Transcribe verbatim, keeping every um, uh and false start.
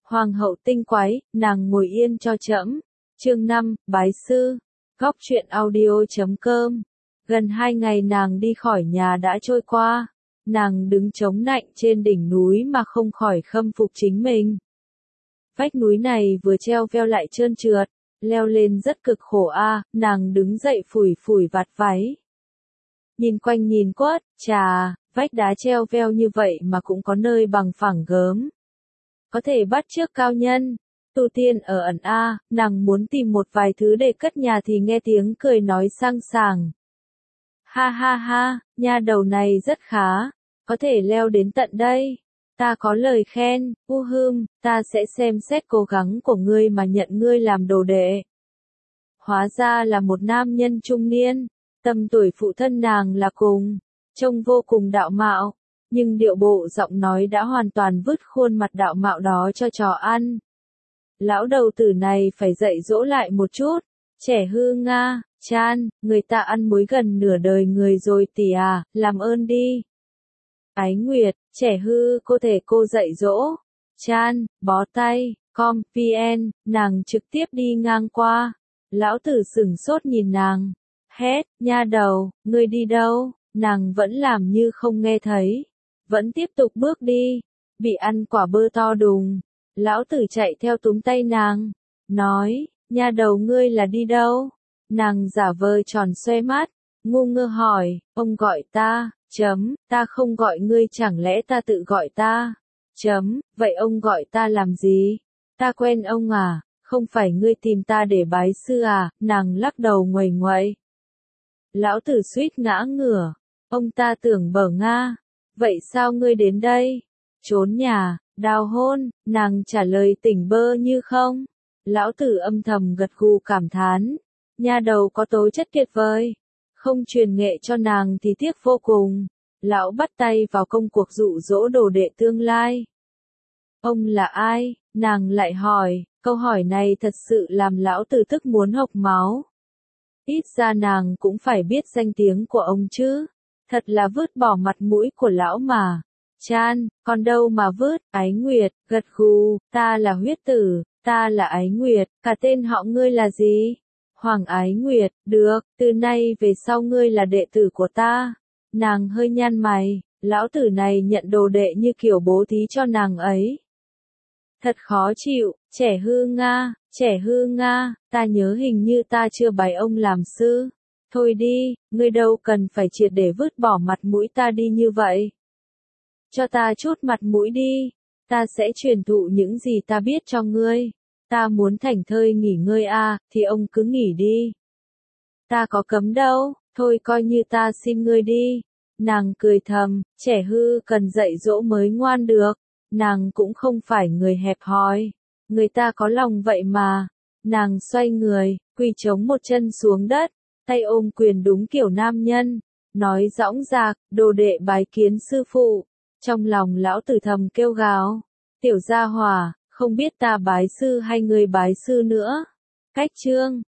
Hoàng hậu tinh quái, nàng ngồi yên cho trẫm. Chương năm, bái sư. Góc truyện audio chấm com. Gần hai ngày nàng đi khỏi nhà đã trôi qua. Nàng đứng chống nạnh trên đỉnh núi mà không khỏi khâm phục chính mình. Vách núi này vừa treo veo lại trơn trượt, leo lên rất cực khổ a. À, nàng đứng dậy phủi phủi vạt váy. Nhìn quanh nhìn quất, chà, vách đá treo veo như vậy mà cũng có nơi bằng phẳng gớm. Có thể bắt chước cao nhân, tu tiên ở ẩn a. À, nàng muốn tìm một vài thứ để cất nhà thì nghe tiếng cười nói sang sảng. Ha ha ha, nha đầu này rất khá, có thể leo đến tận đây. Ta có lời khen, u hưm, ta sẽ xem xét cố gắng của ngươi mà nhận ngươi làm đồ đệ. Hóa ra là một nam nhân trung niên, tầm tuổi phụ thân nàng là cùng, trông vô cùng đạo mạo, nhưng điệu bộ giọng nói đã hoàn toàn vứt khuôn mặt đạo mạo đó cho chó ăn. Lão đầu tử này phải dạy dỗ lại một chút, trẻ hư nga, chan, người ta ăn muối gần nửa đời người rồi tỷ à, làm ơn đi. Ái Nguyệt, trẻ hư cô thể cô dạy dỗ, chan, bó tay, com, vn, nàng trực tiếp đi ngang qua. Lão tử sửng sốt nhìn nàng, hét, nha đầu, ngươi đi đâu, nàng vẫn làm như không nghe thấy, vẫn tiếp tục bước đi, bị ăn quả bơ to đùng. Lão tử chạy theo túm tay nàng, nói, nha đầu ngươi là đi đâu? Nàng giả vờ tròn xoe mắt, ngu ngơ hỏi, ông gọi ta, chấm, ta không gọi ngươi chẳng lẽ ta tự gọi ta, chấm, vậy ông gọi ta làm gì? Ta quen ông à, không phải ngươi tìm ta để bái sư à, nàng lắc đầu nguầy nguậy. Lão tử suýt ngã ngửa, ông ta tưởng bở nga, vậy sao ngươi đến đây? Trốn nhà, đào hôn, nàng trả lời tỉnh bơ như không. Lão tử âm thầm gật gù cảm thán, nha đầu có tố chất tuyệt vời, không truyền nghệ cho nàng thì tiếc vô cùng. Lão bắt tay vào công cuộc dụ dỗ đồ đệ tương lai. Ông là ai? Nàng lại hỏi, câu hỏi này thật sự làm lão tử tức muốn hộc máu. Ít ra nàng cũng phải biết danh tiếng của ông chứ, thật là vứt bỏ mặt mũi của lão mà. Chan, còn đâu mà vứt, Ái Nguyệt, gật gù, ta là huyết tử, ta là Ái Nguyệt, cả tên họ ngươi là gì? Hoàng Ái Nguyệt, được, từ nay về sau ngươi là đệ tử của ta. Nàng hơi nhăn mày, lão tử này nhận đồ đệ như kiểu bố thí cho nàng ấy. Thật khó chịu, trẻ hư nga, trẻ hư nga, ta nhớ hình như ta chưa bái ông làm sư. Thôi đi, ngươi đâu cần phải triệt để vứt bỏ mặt mũi ta đi như vậy. Cho ta chút mặt mũi đi, ta sẽ truyền thụ những gì ta biết cho ngươi. Ta muốn thảnh thơi nghỉ ngơi à, thì ông cứ nghỉ đi. Ta có cấm đâu, thôi coi như ta xin ngươi đi. Nàng cười thầm, trẻ hư cần dạy dỗ mới ngoan được. Nàng cũng không phải người hẹp hòi, người ta có lòng vậy mà. Nàng xoay người, quỳ chống một chân xuống đất, tay ôm quyền đúng kiểu nam nhân, nói dõng dạc, đồ đệ bái kiến sư phụ. Trong lòng lão tử thầm kêu gào, tiểu gia hỏa, không biết ta bái sư hay người bái sư nữa. Cách chương